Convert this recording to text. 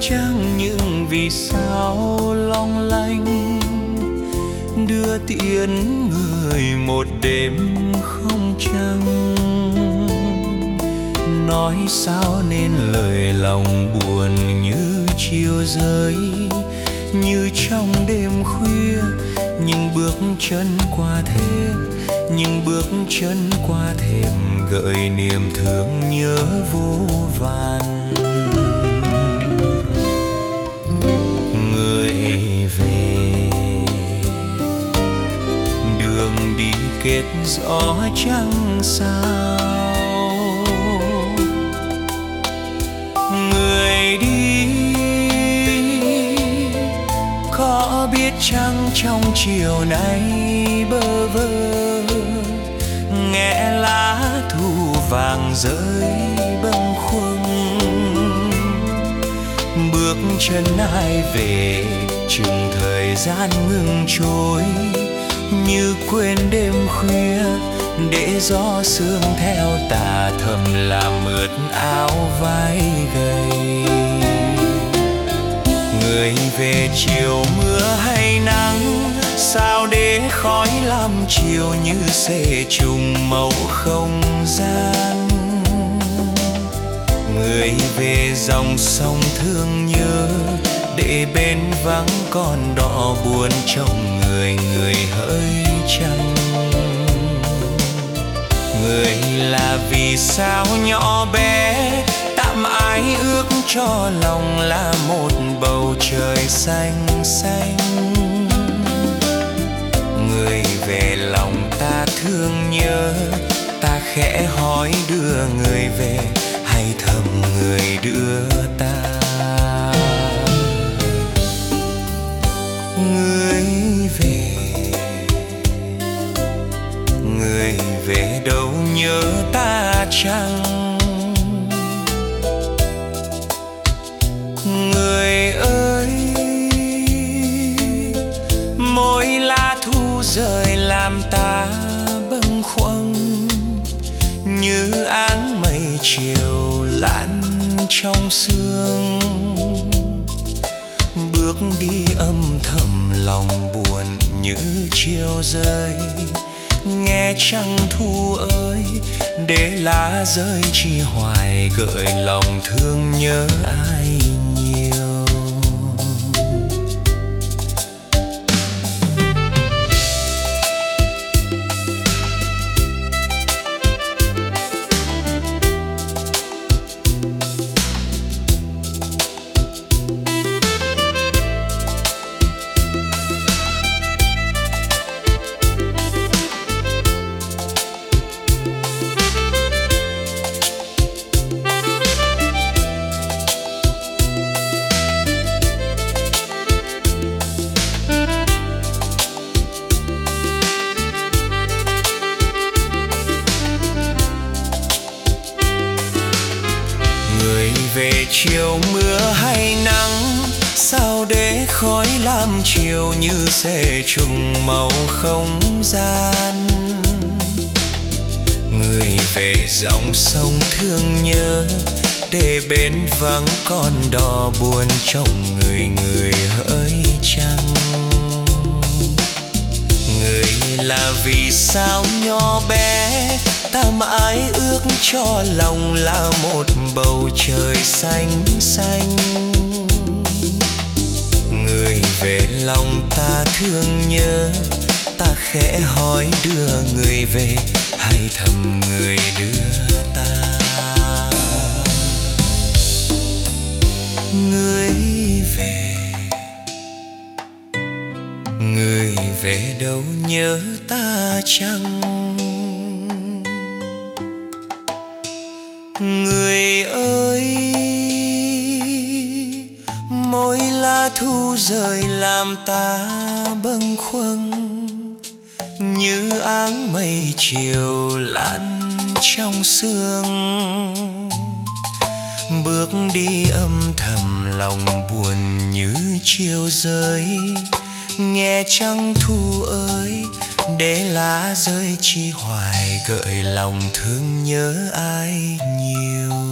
trăng những vì sao long lanh đưa tiễn người một đêm không trăng. Nói sao nên lời lòng buồn như chiều rơi, như trong đêm khuya những bước chân qua thềm, những bước chân qua thềm gợi niềm thương nhớ vô vàn. Người về đường đi kết gió chẳng sao, người đi có biết chăng trong chiều nay bơ vơ nghe lá thu vàng rơi bâng khuâng. Bước chân ai về chừng thời gian ngừng trôi, như quên đêm khuya để gió sương theo tà thầm làm ướt áo vai gầy. Người về chiều mưa hay nắng, sao để khói làm chiều như xê trùng màu không gian. Người về dòng sông thương nhớ, để bên vắng con đò buồn trong người người hỡi trăng. Người là vì sao nhỏ bé, tạm ái ước cho lòng là một bầu trời xanh xanh. Người về lòng ta thương nhớ, ta khẽ hỏi đưa người về hay thầm người đưa ta. Người về, người về đâu nhớ ta chăng? Người ơi, mỗi lá thu rơi làm ta bâng khuâng, như áng mây chiều lặn trong sương. Bước đi âm thầm lòng buồn như chiều rơi, nghe trăng thu ơi để lá rơi chi hoài gợi lòng thương nhớ ai nhiều. Về chiều mưa hay nắng, sao để khói làm chiều như xê trùng màu không gian. Người về dòng sông thương nhớ, để bên vắng con đò buồn trong người người hỡi trăng. Người là vì sao nhỏ bé, ta mãi ước cho lòng là một bầu trời xanh xanh. Người về lòng ta thương nhớ, ta khẽ hỏi đưa người về hay thầm người đưa ta. Người về, người về đâu nhớ ta chăng? Người ơi, mỗi lá thu rơi làm ta bâng khuâng, như áng mây chiều lặn trong sương. Bước đi âm thầm lòng buồn như chiều rơi, nghe trăng thu ơi để lá rơi chi hoài gợi lòng thương nhớ ai nhiều.